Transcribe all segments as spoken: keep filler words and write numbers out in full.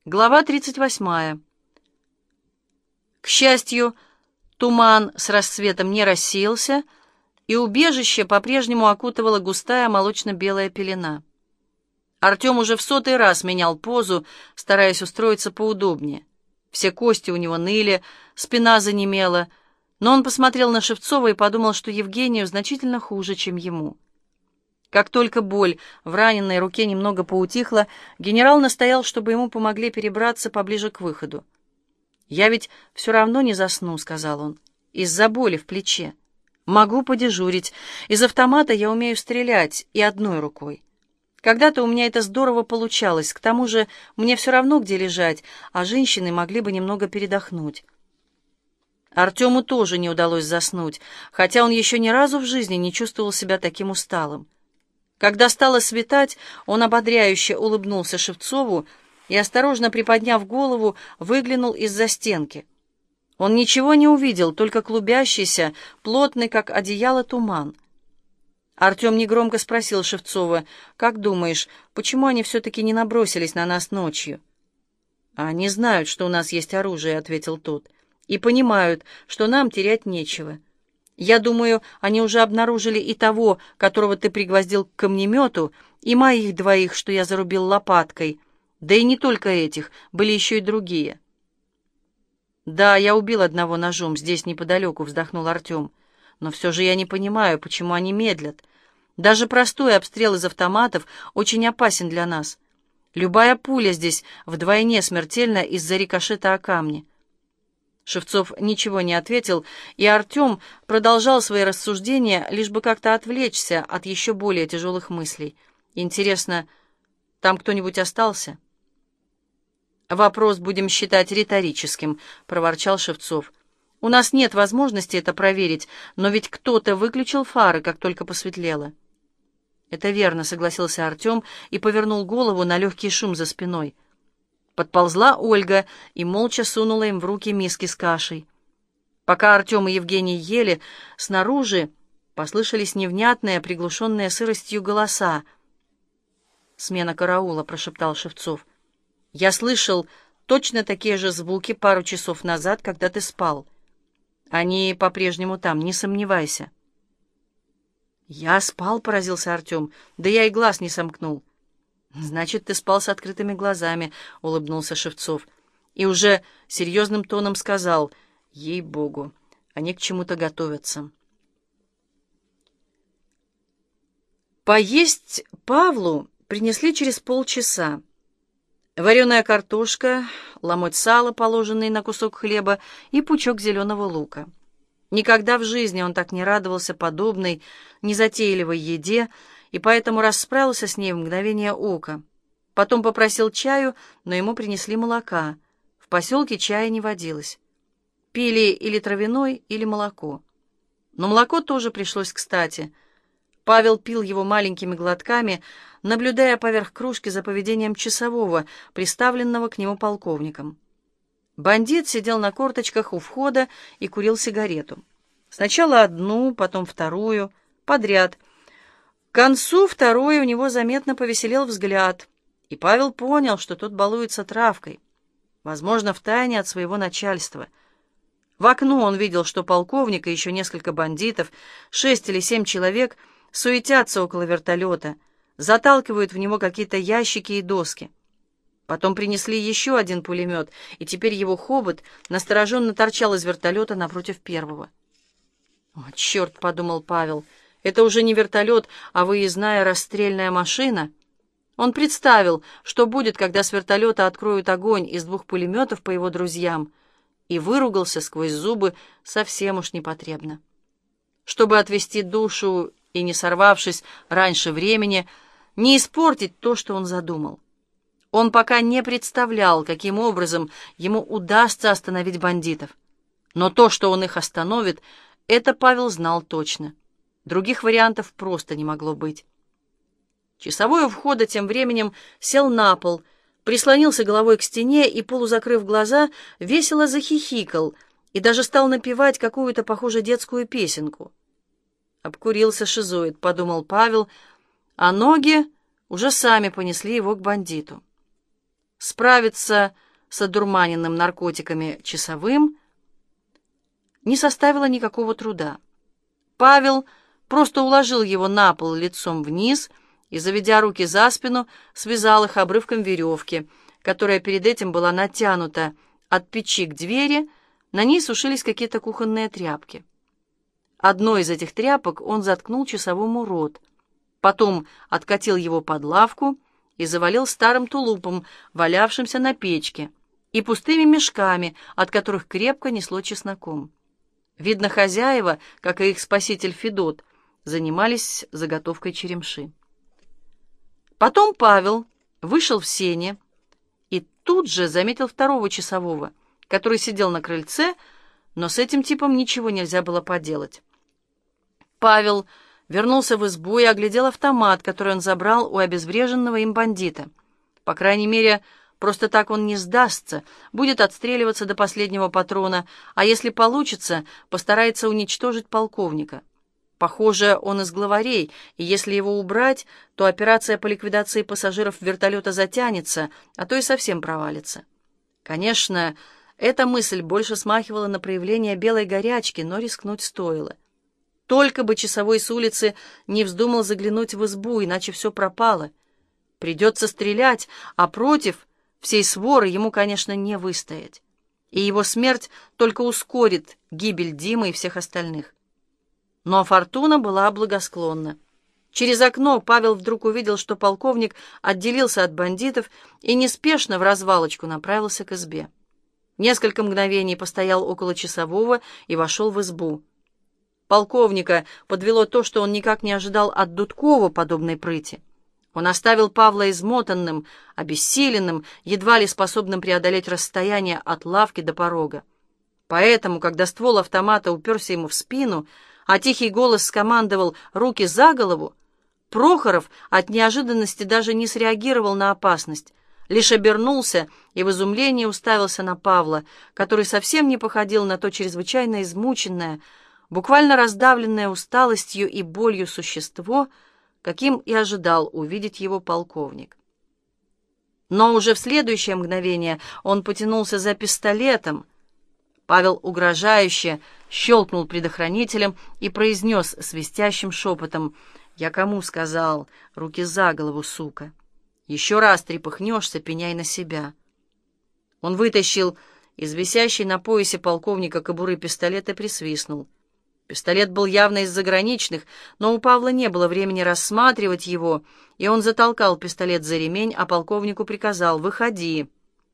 Глава тридцать восьмая. К счастью, туман с рассветом не рассеялся, и убежище по-прежнему окутывала густая молочно-белая пелена. Артем уже в сотый раз менял позу, стараясь устроиться поудобнее. Все кости у него ныли, спина занемела, но он посмотрел на Шевцова и подумал, что Евгению значительно хуже, чем ему. Как только боль в раненой руке немного поутихла, генерал настоял, чтобы ему помогли перебраться поближе к выходу. «Я ведь все равно не засну», — сказал он, — «из-за боли в плече. Могу подежурить. Из автомата я умею стрелять и одной рукой. Когда-то у меня это здорово получалось. К тому же мне все равно, где лежать, а женщины могли бы немного передохнуть». Артему тоже не удалось заснуть, хотя он еще ни разу в жизни не чувствовал себя таким усталым. Когда стало светать, он ободряюще улыбнулся Шевцову и, осторожно приподняв голову, выглянул из-за стенки. Он ничего не увидел, только клубящийся, плотный, как одеяло, туман. Артем негромко спросил Шевцова: «Как думаешь, почему они все-таки не набросились на нас ночью?» «Они знают, что у нас есть оружие», — ответил тот, — «и понимают, что нам терять нечего. Я думаю, они уже обнаружили и того, которого ты пригвоздил к камнемету, и моих двоих, что я зарубил лопаткой. Да и не только этих, были еще и другие». «Да, я убил одного ножом здесь неподалеку», — вздохнул Артем. «Но все же я не понимаю, почему они медлят. Даже простой обстрел из автоматов очень опасен для нас. Любая пуля здесь вдвойне смертельна из-за рикошета о камни». Шевцов ничего не ответил, и Артем продолжал свои рассуждения, лишь бы как-то отвлечься от еще более тяжелых мыслей. «Интересно, там кто-нибудь остался?» «Вопрос будем считать риторическим», — проворчал Шевцов. «У нас нет возможности это проверить, но ведь кто-то выключил фары, как только посветлело». «Это верно», — согласился Артем и повернул голову на легкий шум за спиной. Подползла Ольга и молча сунула им в руки миски с кашей. Пока Артем и Евгений ели, снаружи послышались невнятные, приглушенные сыростью голоса. «Смена караула», — прошептал Шевцов. «Я слышал точно такие же звуки пару часов назад, когда ты спал. Они по-прежнему там, не сомневайся». «Я спал?» — поразился Артем. «Да я и глаз не сомкнул». «Значит, ты спал с открытыми глазами», — улыбнулся Шевцов. И уже серьезным тоном сказал: «Ей-богу, они к чему-то готовятся». Поесть Павлу принесли через полчаса. Вареная картошка, ломоть сала, положенный на кусок хлеба, и пучок зеленого лука. Никогда в жизни он так не радовался подобной, незатейливой еде, и поэтому расправился с ней в мгновение ока. Потом попросил чаю, но ему принесли молока. В поселке чая не водилось. Пили или травяной, или молоко. Но молоко тоже пришлось кстати. Павел пил его маленькими глотками, наблюдая поверх кружки за поведением часового, приставленного к нему полковником. Бандит сидел на корточках у входа и курил сигарету. Сначала одну, потом вторую, подряд. К концу второй у него заметно повеселел взгляд, и Павел понял, что тот балуется травкой, возможно, втайне от своего начальства. В окно он видел, что полковник и еще несколько бандитов, шесть или семь человек, суетятся около вертолета, заталкивают в него какие-то ящики и доски. Потом принесли еще один пулемет, и теперь его хобот настороженно торчал из вертолета напротив первого. «О, черт!» — подумал Павел. «Это уже не вертолет, а выездная расстрельная машина». Он представил, что будет, когда с вертолета откроют огонь из двух пулеметов по его друзьям, и выругался сквозь зубы совсем уж непотребно. Чтобы отвести душу и, не сорвавшись раньше времени, не испортить то, что он задумал. Он пока не представлял, каким образом ему удастся остановить бандитов. Но то, что он их остановит, это Павел знал точно. Других вариантов просто не могло быть. Часовой у входа тем временем сел на пол, прислонился головой к стене и, полузакрыв глаза, весело захихикал и даже стал напевать какую-то, похоже, детскую песенку. «Обкурился шизоид», — подумал Павел, а ноги уже сами понесли его к бандиту. Справиться с одурманенным наркотиками часовым не составило никакого труда. Павел просто уложил его на пол лицом вниз и, заведя руки за спину, связал их обрывком веревки, которая перед этим была натянута от печи к двери. На ней сушились какие-то кухонные тряпки. Одной из этих тряпок он заткнул часовому рот, потом откатил его под лавку и завалил старым тулупом, валявшимся на печке, и пустыми мешками, от которых крепко несло чесноком. Видно, хозяева, как и их спаситель Федот, занимались заготовкой черемши. Потом Павел вышел в сени и тут же заметил второго часового, который сидел на крыльце, но с этим типом ничего нельзя было поделать. Павел вернулся в избу и оглядел автомат, который он забрал у обезвреженного им бандита. По крайней мере, просто так он не сдастся, будет отстреливаться до последнего патрона, а если получится, постарается уничтожить полковника. Похоже, он из главарей, и если его убрать, то операция по ликвидации пассажиров вертолета затянется, а то и совсем провалится. Конечно, эта мысль больше смахивала на проявление белой горячки, но рискнуть стоило. Только бы часовой с улицы не вздумал заглянуть в избу, иначе все пропало. Придется стрелять, а против всей своры ему, конечно, не выстоять. И его смерть только ускорит гибель Димы и всех остальных. Но фортуна была благосклонна. Через окно Павел вдруг увидел, что полковник отделился от бандитов и неспешно в развалочку направился к избе. Несколько мгновений постоял около часового и вошел в избу. Полковника подвело то, что он никак не ожидал от Дудкова подобной прыти. Он оставил Павла измотанным, обессиленным, едва ли способным преодолеть расстояние от лавки до порога. Поэтому, когда ствол автомата уперся ему в спину, а тихий голос скомандовал «руки за голову», Прохоров от неожиданности даже не среагировал на опасность, лишь обернулся и в изумлении уставился на Павла, который совсем не походил на то чрезвычайно измученное, буквально раздавленное усталостью и болью существо, каким и ожидал увидеть его полковник. Но уже в следующее мгновение он потянулся за пистолетом. Павел угрожающе щелкнул предохранителем и произнес свистящим шепотом: «Я кому сказал? Руки за голову, сука! Еще раз трепыхнешься, пеняй на себя!» Он вытащил из висящей на поясе полковника кобуры пистолет и присвистнул. Пистолет был явно из заграничных, но у Павла не было времени рассматривать его, и он затолкал пистолет за ремень, а полковнику приказал: «Выходи».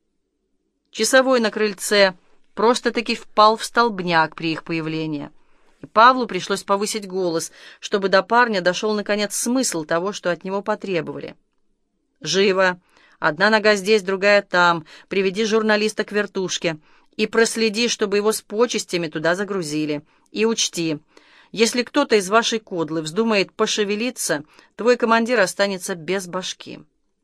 Часовой на крыльце просто-таки впал в столбняк при их появлении, и Павлу пришлось повысить голос, чтобы до парня дошел, наконец, смысл того, что от него потребовали. «Живо! Одна нога здесь, другая там. Приведи журналиста к вертушке и проследи, чтобы его с почестями туда загрузили. И учти, если кто-то из вашей кодлы вздумает пошевелиться, твой командир останется без башки».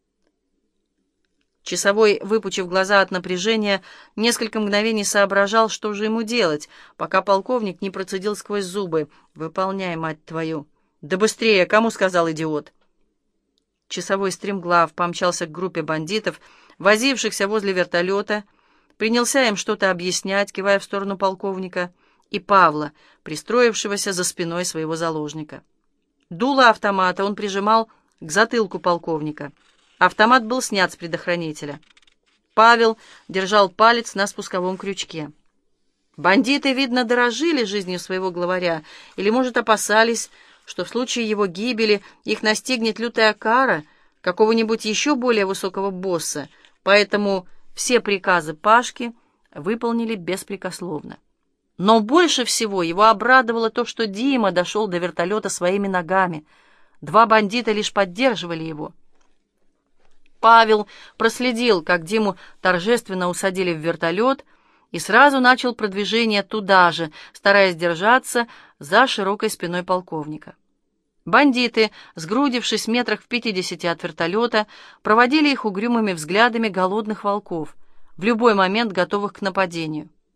Часовой, выпучив глаза от напряжения, несколько мгновений соображал, что же ему делать, пока полковник не процедил сквозь зубы: «Выполняй, мать твою!» «Да быстрее! Кому сказал, идиот?» Часовой стремглав помчался к группе бандитов, возившихся возле вертолета, принялся им что-то объяснять, кивая в сторону полковника и Павла, пристроившегося за спиной своего заложника. Дуло автомата он прижимал к затылку полковника. Автомат был снят с предохранителя. Павел держал палец на спусковом крючке. Бандиты, видно, дорожили жизнью своего главаря, или, может, опасались, что в случае его гибели их настигнет лютая кара какого-нибудь еще более высокого босса, поэтому все приказы Пашки выполнили беспрекословно. Но больше всего его обрадовало то, что Дима дошел до вертолета своими ногами. Два бандита лишь поддерживали его. Павел проследил, как Диму торжественно усадили в вертолет, и сразу начал продвижение туда же, стараясь держаться за широкой спиной полковника. Бандиты, сгрудившись метрах в пятидесяти от вертолета, проводили их угрюмыми взглядами голодных волков, в любой момент готовых к нападению.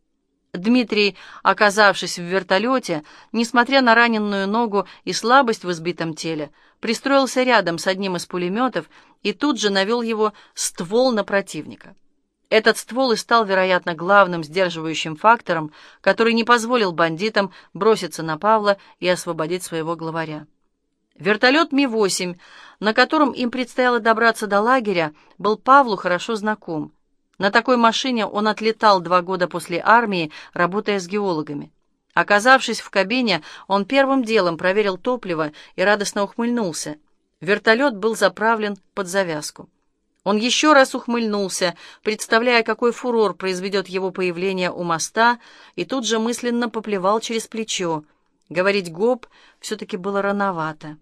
Дмитрий, оказавшись в вертолете, несмотря на раненую ногу и слабость в избитом теле, пристроился рядом с одним из пулеметов и тут же навел его ствол на противника. Этот ствол и стал, вероятно, главным сдерживающим фактором, который не позволил бандитам броситься на Павла и освободить своего главаря. Вертолет Ми восемь, на котором им предстояло добраться до лагеря, был Павлу хорошо знаком. На такой машине он отлетал два года после армии, работая с геологами. Оказавшись в кабине, он первым делом проверил топливо и радостно ухмыльнулся. Вертолет был заправлен под завязку. Он еще раз ухмыльнулся, представляя, какой фурор произведет его появление у моста, и тут же мысленно поплевал через плечо. Говорить «гоп» все-таки было рановато.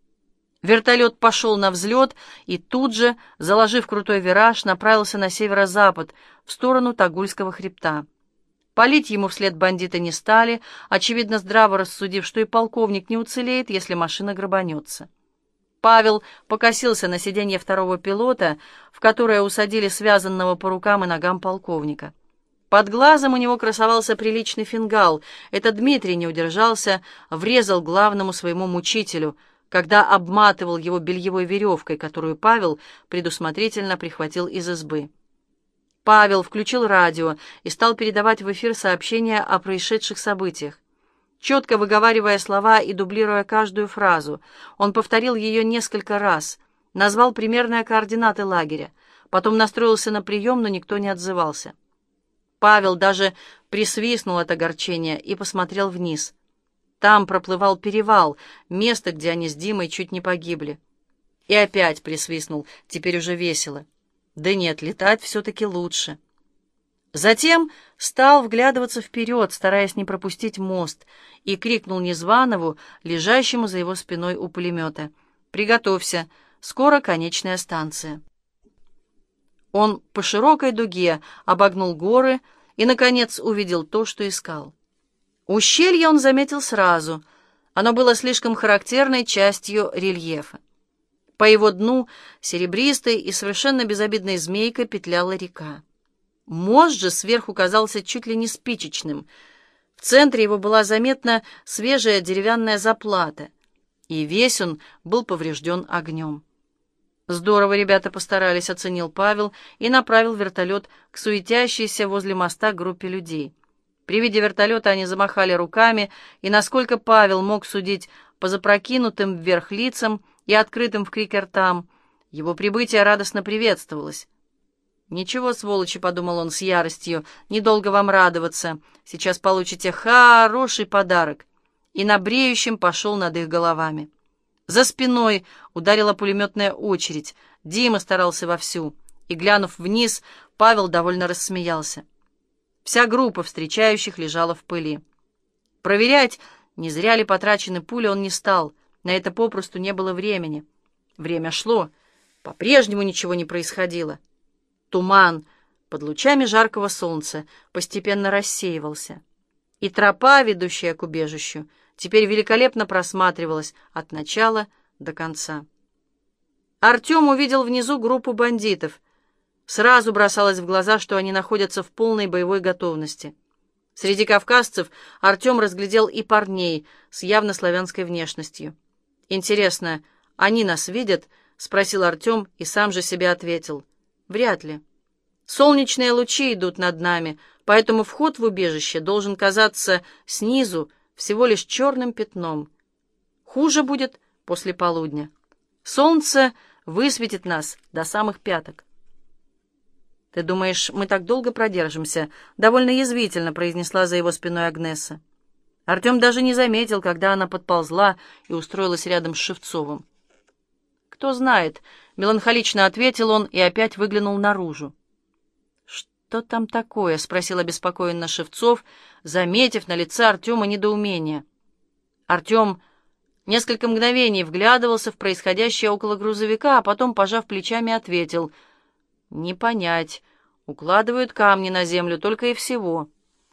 Вертолет пошел на взлет и тут же, заложив крутой вираж, направился на северо-запад, в сторону Тагульского хребта. Палить ему вслед бандиты не стали, очевидно, здраво рассудив, что и полковник не уцелеет, если машина грабанется. Павел покосился на сиденье второго пилота, в которое усадили связанного по рукам и ногам полковника. Под глазом у него красовался приличный фингал. Это Дмитрий не удержался, врезал главному своему мучителю, когда обматывал его бельевой веревкой, которую Павел предусмотрительно прихватил из избы. Павел включил радио и стал передавать в эфир сообщения о происшедших событиях. Четко выговаривая слова и дублируя каждую фразу, он повторил ее несколько раз, назвал примерные координаты лагеря, потом настроился на прием, но никто не отзывался. Павел даже присвистнул от огорчения и посмотрел вниз. Там проплывал перевал, место, где они с Димой чуть не погибли. И опять присвистнул, теперь уже весело. Да нет, летать все-таки лучше. Затем стал вглядываться вперед, стараясь не пропустить мост, и крикнул Незванову, лежащему за его спиной у пулемета: «Приготовься, скоро конечная станция». Он по широкой дуге обогнул горы и, наконец, увидел то, что искал. Ущелье он заметил сразу. Оно было слишком характерной частью рельефа. По его дну серебристой и совершенно безобидной змейкой петляла река. Мост же сверху казался чуть ли не спичечным. В центре его была заметна свежая деревянная заплата, и весь он был поврежден огнем. «Здорово ребята постарались», — оценил Павел и направил вертолет к суетящейся возле моста группе людей. При виде вертолета они замахали руками, и, насколько Павел мог судить по запрокинутым вверх лицам и открытым в крике ртам, его прибытие радостно приветствовалось. «Ничего, сволочи», — подумал он с яростью, — «недолго вам радоваться. Сейчас получите хороший подарок». И на бреющем пошел над их головами. За спиной ударила пулеметная очередь. Дима старался вовсю, и, глянув вниз, Павел довольно рассмеялся. Вся группа встречающих лежала в пыли. Проверять, не зря ли потрачены пули, он не стал. На это попросту не было времени. Время шло. По-прежнему ничего не происходило. Туман под лучами жаркого солнца постепенно рассеивался. И тропа, ведущая к убежищу, теперь великолепно просматривалась от начала до конца. Артем увидел внизу группу бандитов. Сразу бросалось в глаза, что они находятся в полной боевой готовности. Среди кавказцев Артем разглядел и парней с явно славянской внешностью. «Интересно, они нас видят?» — спросил Артем и сам же себе ответил. «Вряд ли. Солнечные лучи идут над нами, поэтому вход в убежище должен казаться снизу всего лишь черным пятном. Хуже будет после полудня. Солнце высветит нас до самых пяток». «Ты думаешь, мы так долго продержимся?» — довольно язвительно произнесла за его спиной Агнеса. Артем даже не заметил, когда она подползла и устроилась рядом с Шевцовым. «Кто знает», — меланхолично ответил он и опять выглянул наружу. «Что там такое?» — спросил обеспокоенно Шевцов, заметив на лице Артема недоумение. Артем несколько мгновений вглядывался в происходящее около грузовика, а потом, пожав плечами, ответил: «Не понять. Укладывают камни на землю только и всего».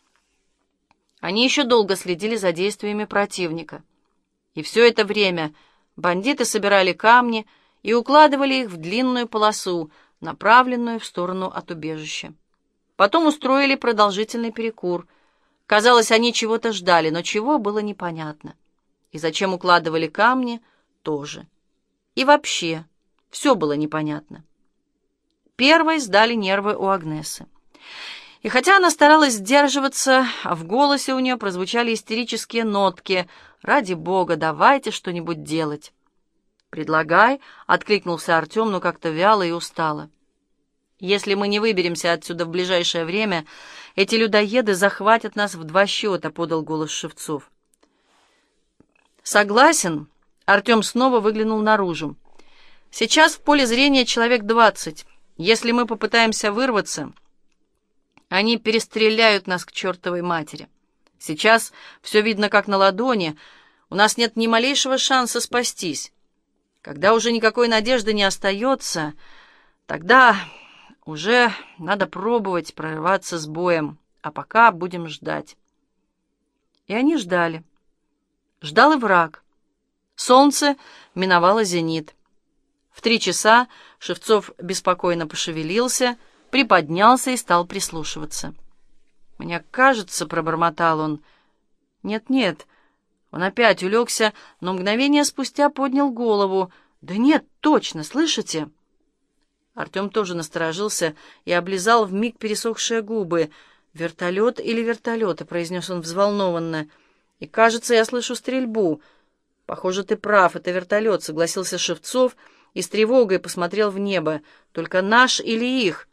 Они еще долго следили за действиями противника. И все это время бандиты собирали камни и укладывали их в длинную полосу, направленную в сторону от убежища. Потом устроили продолжительный перекур. Казалось, они чего-то ждали, но чего было непонятно. И зачем укладывали камни, тоже. И вообще, все было непонятно. Первой сдали нервы у Агнесы. И хотя она старалась сдерживаться, а в голосе у нее прозвучали истерические нотки. «Ради бога, давайте что-нибудь делать». «Предлагай», — откликнулся Артем, но как-то вяло и устало. «Если мы не выберемся отсюда в ближайшее время, эти людоеды захватят нас в два счета», — подал голос Шевцов. «Согласен», — Артем снова выглянул наружу. «Сейчас в поле зрения человек двадцать. Если мы попытаемся вырваться, они перестреляют нас к чертовой матери. Сейчас все видно как на ладони, у нас нет ни малейшего шанса спастись. Когда уже никакой надежды не остается, тогда уже надо пробовать прорываться с боем, а пока будем ждать». И они ждали. Ждал и враг. Солнце миновало зенит. В три часа Шевцов беспокойно пошевелился, приподнялся и стал прислушиваться. «Мне кажется», — пробормотал он. «Нет-нет». Он опять улегся, но мгновение спустя поднял голову. «Да нет, точно, слышите?» Артем тоже насторожился и облизал вмиг пересохшие губы. «Вертолет или вертолеты?» — произнес он взволнованно. «И, кажется, я слышу стрельбу». «Похоже, ты прав, это вертолет», — согласился Шевцов и с тревогой посмотрел в небо. «Только наш или их?»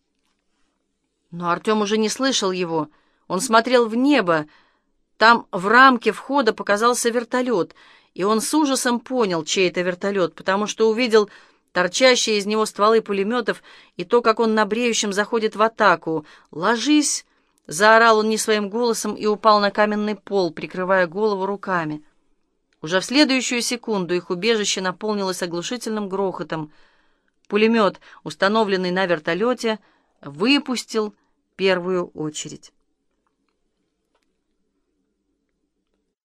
Но Артем уже не слышал его. Он смотрел в небо. Там в рамке входа показался вертолет, и он с ужасом понял, чей это вертолет, потому что увидел торчащие из него стволы пулеметов и то, как он на бреющем заходит в атаку. «Ложись!» — заорал он не своим голосом и упал на каменный пол, прикрывая голову руками. Уже в следующую секунду их убежище наполнилось оглушительным грохотом. Пулемет, установленный на вертолете, выпустил первую очередь.